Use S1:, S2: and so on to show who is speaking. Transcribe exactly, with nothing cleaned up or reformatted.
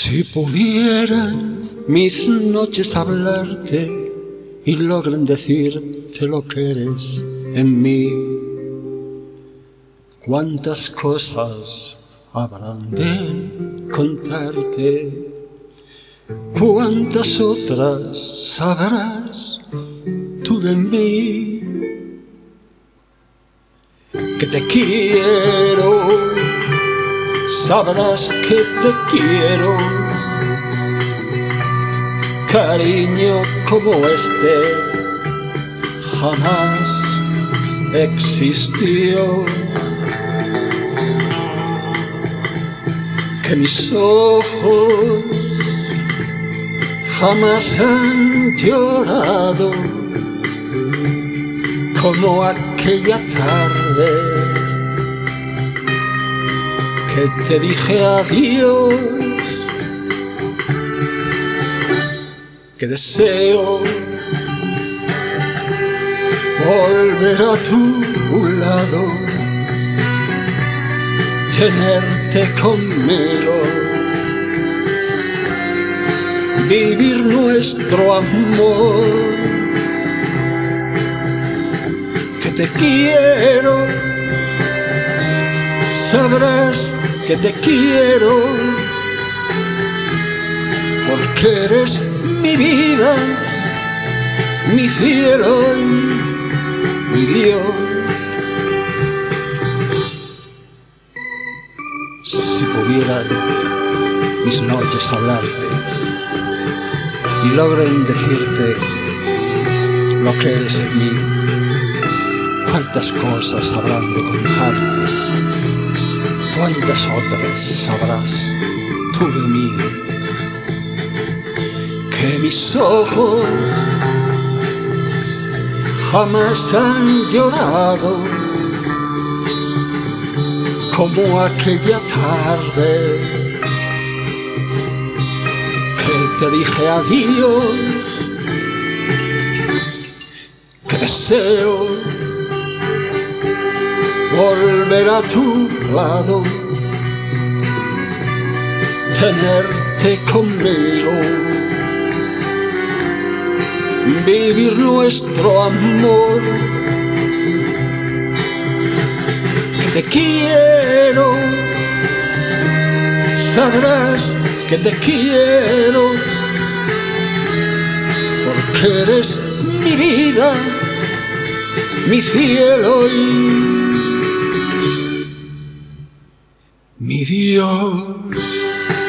S1: Si pudieran mis noches hablarte y logran decirte lo que eres en mí, cuántas cosas habrán de contarte, cuántas otras sabrás tú de mí. Que te quiero, sabrás que te quiero, cariño como este jamás existió. Que mis ojos jamás han llorado como aquella tarde que te dije adiós. Que deseo volver a tu lado, tenerte conmigo, vivir nuestro amor. Que te quiero, sabrás que te quiero, porque eres mi vida, mi cielo y mi Dios. Si pudieran mis noches hablarte y logren decirte lo que eres en mí, cuántas cosas habrán de contarte, cuántas otras sabrás tú de mí. Que mis ojos jamás han llorado como aquella tarde que te dije adiós. Que deseo volver a tu lado, tenerte conmigo, vivir nuestro amor. Que te quiero, sabrás que te quiero, porque eres mi vida, mi cielo y mi Dios.